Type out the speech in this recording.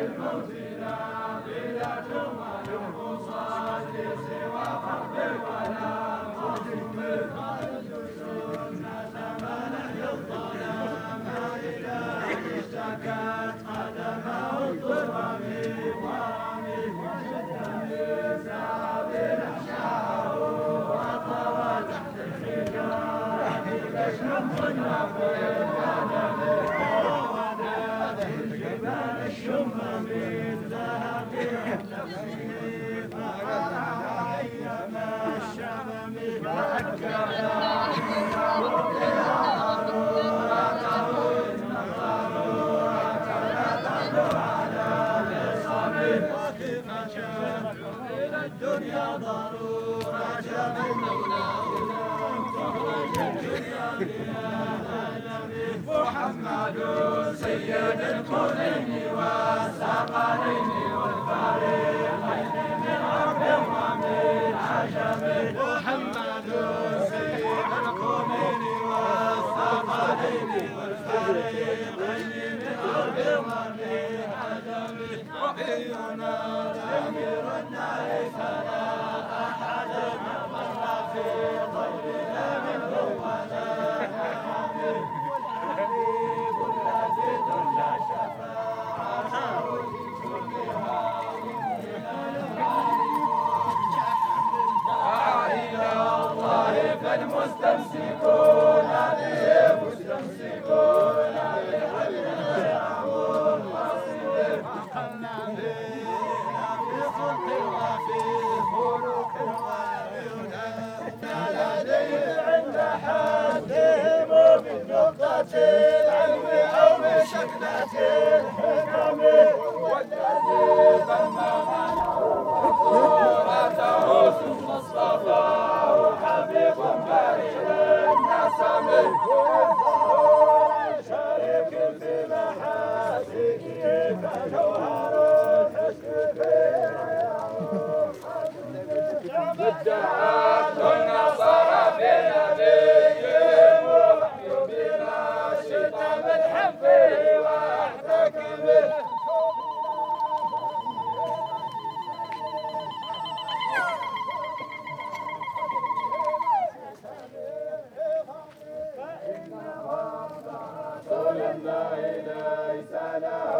الدنيا ضرورة محمد سيد الكونين والثقلين والفريقين من عرب ومن عجم محمد سيد الكونين والثقلين والفريقين من عرب ومن عجم وحينا الأمير النايف لا أحد مر في ظلنا منه ولا حمل الحبيب الذي ترجى شفاعته كلها إلى الله فالمستمسكون به مستمسكون بحبل يعمر واصبر حقنا بنا في خلق وفي خلق لديه عند حدهم من نقطة العلم أو من شكلة الحكم والذي لما صورته ثم اصطفاه حبيب بارئ النسم شريك في محاسنه فجوهر الحسن بدعت النصارى بنبيهم وحي بلا شتم الحب واحتكم فإن رسول الله ليس له